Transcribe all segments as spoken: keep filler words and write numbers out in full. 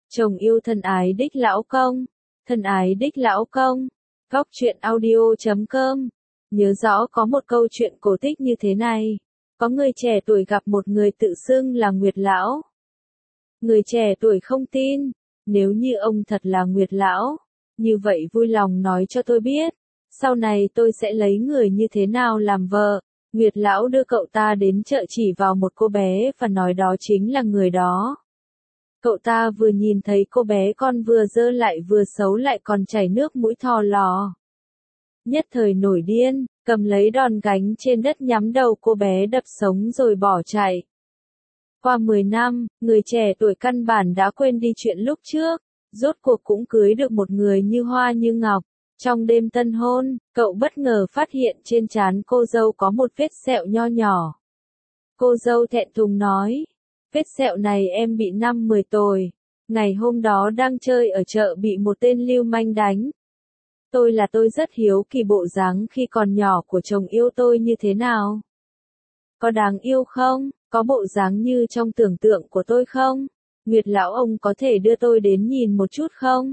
Chồng yêu thân ái đích lão công, thân ái đích lão công, góc truyện audio chấm com. Nhớ rõ có một câu chuyện cổ tích như thế này. Có người trẻ tuổi gặp một người tự xưng là Nguyệt Lão. Người trẻ tuổi không tin, nếu như ông thật là Nguyệt Lão, như vậy vui lòng nói cho tôi biết, sau này tôi sẽ lấy người như thế nào làm vợ. Nguyệt Lão đưa cậu ta đến chợ chỉ vào một cô bé và nói đó chính là người đó. Cậu ta vừa nhìn thấy cô bé con vừa dơ lại vừa xấu lại còn chảy nước mũi thò lò. Nhất thời nổi điên, cầm lấy đòn gánh trên đất nhắm đầu cô bé đập sống rồi bỏ chạy. Qua mười năm, người trẻ tuổi căn bản đã quên đi chuyện lúc trước, rốt cuộc cũng cưới được một người như hoa như ngọc. Trong đêm tân hôn, cậu bất ngờ phát hiện trên trán cô dâu có một vết sẹo nho nhỏ. Cô dâu thẹn thùng nói, vết sẹo này em bị năm mười tuổi, ngày hôm đó đang chơi ở chợ bị một tên lưu manh đánh. Tôi là tôi rất hiếu kỳ bộ dáng khi còn nhỏ của chồng yêu tôi như thế nào. Có đáng yêu không? Có bộ dáng như trong tưởng tượng của tôi không? Nguyệt Lão ông có thể đưa tôi đến nhìn một chút không?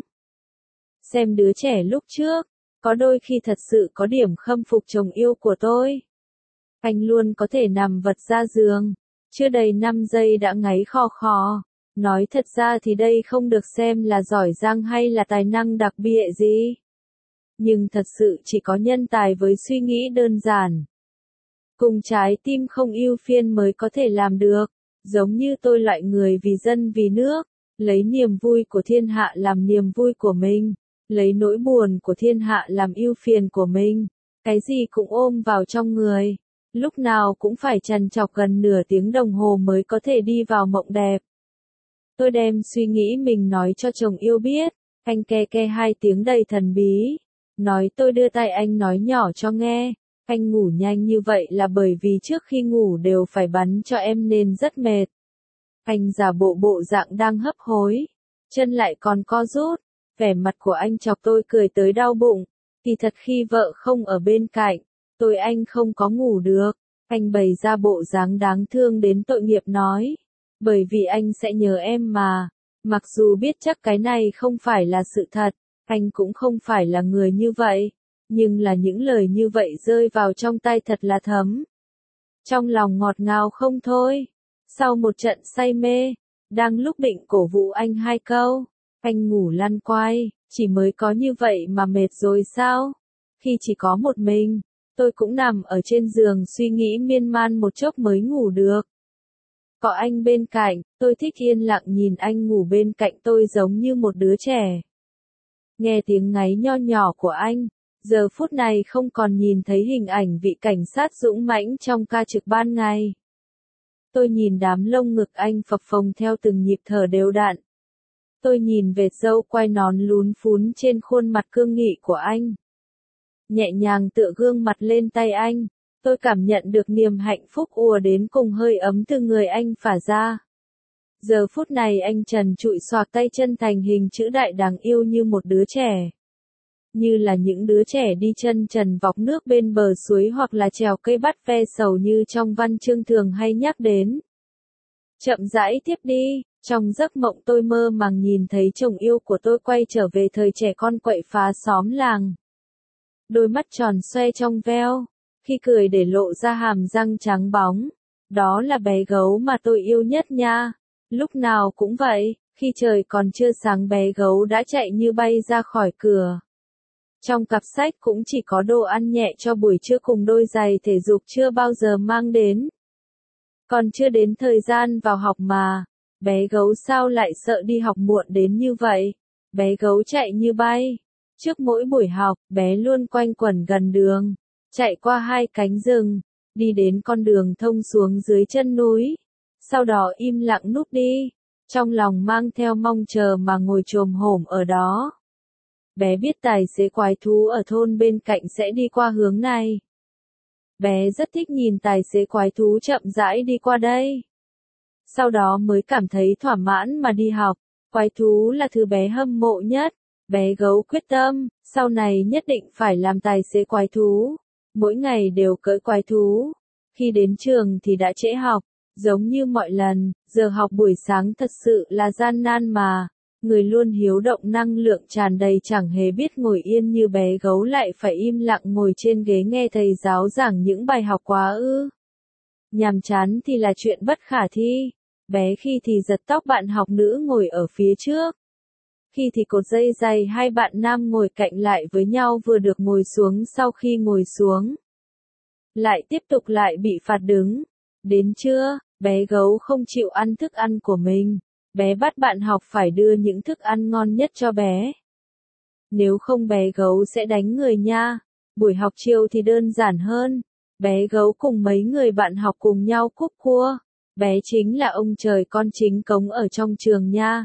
Xem đứa trẻ lúc trước, có đôi khi thật sự có điểm khâm phục chồng yêu của tôi. Anh luôn có thể nằm vật ra giường, chưa đầy năm giây đã ngáy khò khò. Nói thật ra thì đây không được xem là giỏi giang hay là tài năng đặc biệt gì. Nhưng thật sự chỉ có nhân tài với suy nghĩ đơn giản, cùng trái tim không ưu phiền mới có thể làm được. Giống như tôi loại người vì dân vì nước, lấy niềm vui của thiên hạ làm niềm vui của mình, lấy nỗi buồn của thiên hạ làm ưu phiền của mình, cái gì cũng ôm vào trong người, lúc nào cũng phải trằn trọc gần nửa tiếng đồng hồ mới có thể đi vào mộng đẹp. Tôi đem suy nghĩ mình nói cho chồng yêu biết, anh ke ke hai tiếng đầy thần bí, nói tôi đưa tay anh nói nhỏ cho nghe. Anh ngủ nhanh như vậy là bởi vì trước khi ngủ đều phải bắn cho em nên rất mệt. Anh giả bộ bộ dạng đang hấp hối, chân lại còn co rút, vẻ mặt của anh chọc tôi cười tới đau bụng. Thì thật khi vợ không ở bên cạnh, tôi anh không có ngủ được. Anh bày ra bộ dáng đáng thương đến tội nghiệp nói, bởi vì anh sẽ nhớ em mà. Mặc dù biết chắc cái này không phải là sự thật, anh cũng không phải là người như vậy. Nhưng là những lời như vậy rơi vào trong tay thật là thấm. Trong lòng ngọt ngào không thôi. Sau một trận say mê, đang lúc định cổ vũ anh hai câu, anh ngủ lăn quay, chỉ mới có như vậy mà mệt rồi sao? Khi chỉ có một mình, tôi cũng nằm ở trên giường suy nghĩ miên man một chốc mới ngủ được. Có anh bên cạnh, tôi thích yên lặng nhìn anh ngủ bên cạnh tôi giống như một đứa trẻ. Nghe tiếng ngáy nho nhỏ của anh. Giờ phút này không còn nhìn thấy hình ảnh vị cảnh sát dũng mãnh trong ca trực ban ngày. Tôi nhìn đám lông ngực anh phập phồng theo từng nhịp thở đều đặn. Tôi nhìn vệt râu quai nón lún phún trên khuôn mặt cương nghị của anh. Nhẹ nhàng tựa gương mặt lên tay anh, tôi cảm nhận được niềm hạnh phúc ùa đến cùng hơi ấm từ người anh phả ra. Giờ phút này anh trần trụi xoạc tay chân thành hình chữ đại đáng yêu như một đứa trẻ. Như là những đứa trẻ đi chân trần vọc nước bên bờ suối hoặc là trèo cây bắt ve sầu như trong văn chương thường hay nhắc đến. Chậm rãi tiếp đi, trong giấc mộng tôi mơ màng nhìn thấy chồng yêu của tôi quay trở về thời trẻ con quậy phá xóm làng. Đôi mắt tròn xoe trong veo, khi cười để lộ ra hàm răng trắng bóng. Đó là bé gấu mà tôi yêu nhất nha. Lúc nào cũng vậy, khi trời còn chưa sáng bé gấu đã chạy như bay ra khỏi cửa. Trong cặp sách cũng chỉ có đồ ăn nhẹ cho buổi trưa cùng đôi giày thể dục chưa bao giờ mang đến. Còn chưa đến thời gian vào học mà, bé gấu sao lại sợ đi học muộn đến như vậy. Bé gấu chạy như bay. Trước mỗi buổi học, bé luôn quanh quẩn gần đường, chạy qua hai cánh rừng, đi đến con đường thông xuống dưới chân núi. Sau đó im lặng núp đi, trong lòng mang theo mong chờ mà ngồi chồm hổm ở đó. Bé biết tài xế quái thú ở thôn bên cạnh sẽ đi qua hướng này. Bé rất thích nhìn tài xế quái thú chậm rãi đi qua đây. Sau đó mới cảm thấy thỏa mãn mà đi học. Quái thú là thứ bé hâm mộ nhất. Bé gấu quyết tâm, sau này nhất định phải làm tài xế quái thú. Mỗi ngày đều cưỡi quái thú. Khi đến trường thì đã trễ học, giống như mọi lần, giờ học buổi sáng thật sự là gian nan mà. Người luôn hiếu động năng lượng tràn đầy chẳng hề biết ngồi yên như bé gấu lại phải im lặng ngồi trên ghế nghe thầy giáo giảng những bài học quá ư. Nhàm chán thì là chuyện bất khả thi. Bé khi thì giật tóc bạn học nữ ngồi ở phía trước. Khi thì cột dây giày hai bạn nam ngồi cạnh lại với nhau vừa được ngồi xuống sau khi ngồi xuống. Lại tiếp tục lại bị phạt đứng. Đến trưa, bé gấu không chịu ăn thức ăn của mình. Bé bắt bạn học phải đưa những thức ăn ngon nhất cho bé. Nếu không bé gấu sẽ đánh người nha. Buổi học chiều thì đơn giản hơn. Bé gấu cùng mấy người bạn học cùng nhau cúp cua. Bé chính là ông trời con chính cống ở trong trường nha.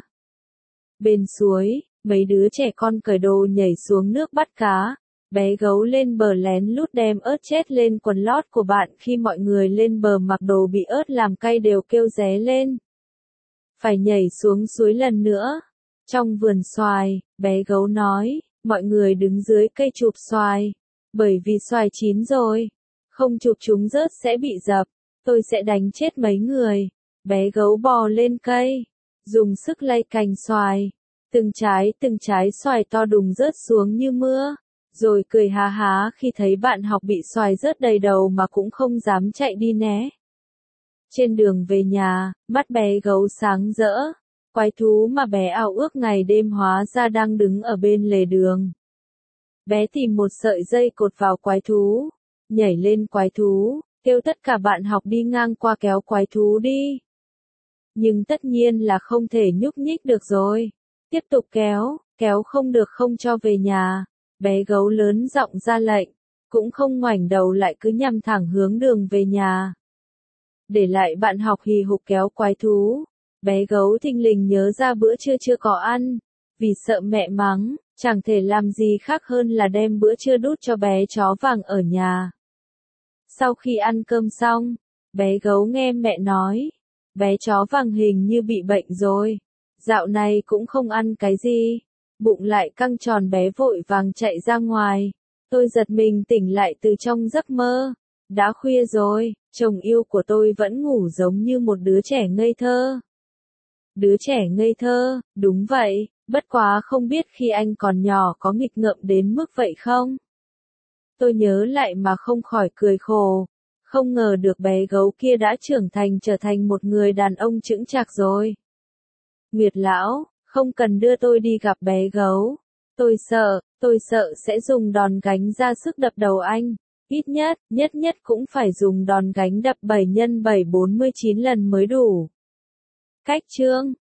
Bên suối, mấy đứa trẻ con cởi đồ nhảy xuống nước bắt cá. Bé gấu lên bờ lén lút đem ớt chết lên quần lót của bạn khi mọi người lên bờ mặc đồ bị ớt làm cay đều kêu ré lên. Phải nhảy xuống suối lần nữa. Trong vườn xoài, bé gấu nói, mọi người đứng dưới cây chụp xoài. Bởi vì xoài chín rồi. Không chụp chúng rớt sẽ bị dập. Tôi sẽ đánh chết mấy người. Bé gấu bò lên cây. Dùng sức lay cành xoài. Từng trái từng trái xoài to đùng rớt xuống như mưa. Rồi cười há há khi thấy bạn học bị xoài rớt đầy đầu mà cũng không dám chạy đi né. Trên đường về nhà, mắt bé gấu sáng rỡ. Quái thú mà bé ao ước ngày đêm hóa ra đang đứng ở bên lề đường. Bé tìm một sợi dây cột vào quái thú. Nhảy lên quái thú, kêu tất cả bạn học đi ngang qua kéo quái thú đi. Nhưng tất nhiên là không thể nhúc nhích được rồi. Tiếp tục kéo, kéo không được không cho về nhà. Bé gấu lớn giọng ra lệnh, cũng không ngoảnh đầu lại cứ nhằm thẳng hướng đường về nhà. Để lại bạn học hì hục kéo quái thú. Bé gấu thình lình nhớ ra bữa trưa chưa có ăn. Vì sợ mẹ mắng, chẳng thể làm gì khác hơn là đem bữa trưa đút cho bé chó vàng ở nhà. Sau khi ăn cơm xong, bé gấu nghe mẹ nói, bé chó vàng hình như bị bệnh rồi. Dạo này cũng không ăn cái gì. Bụng lại căng tròn bé vội vàng chạy ra ngoài. Tôi giật mình tỉnh lại từ trong giấc mơ. Đã khuya rồi, chồng yêu của tôi vẫn ngủ giống như một đứa trẻ ngây thơ. Đứa trẻ ngây thơ, đúng vậy, bất quá không biết khi anh còn nhỏ có nghịch ngợm đến mức vậy không? Tôi nhớ lại mà không khỏi cười khổ. Không ngờ được bé gấu kia đã trưởng thành trở thành một người đàn ông chững chạc rồi. Nguyệt lão, không cần đưa tôi đi gặp bé gấu. Tôi sợ, tôi sợ sẽ dùng đòn gánh ra sức đập đầu anh. Ít nhất, nhất nhất cũng phải dùng đòn gánh đập bảy nhân bảy bốn mươi chín lần mới đủ. Cách chương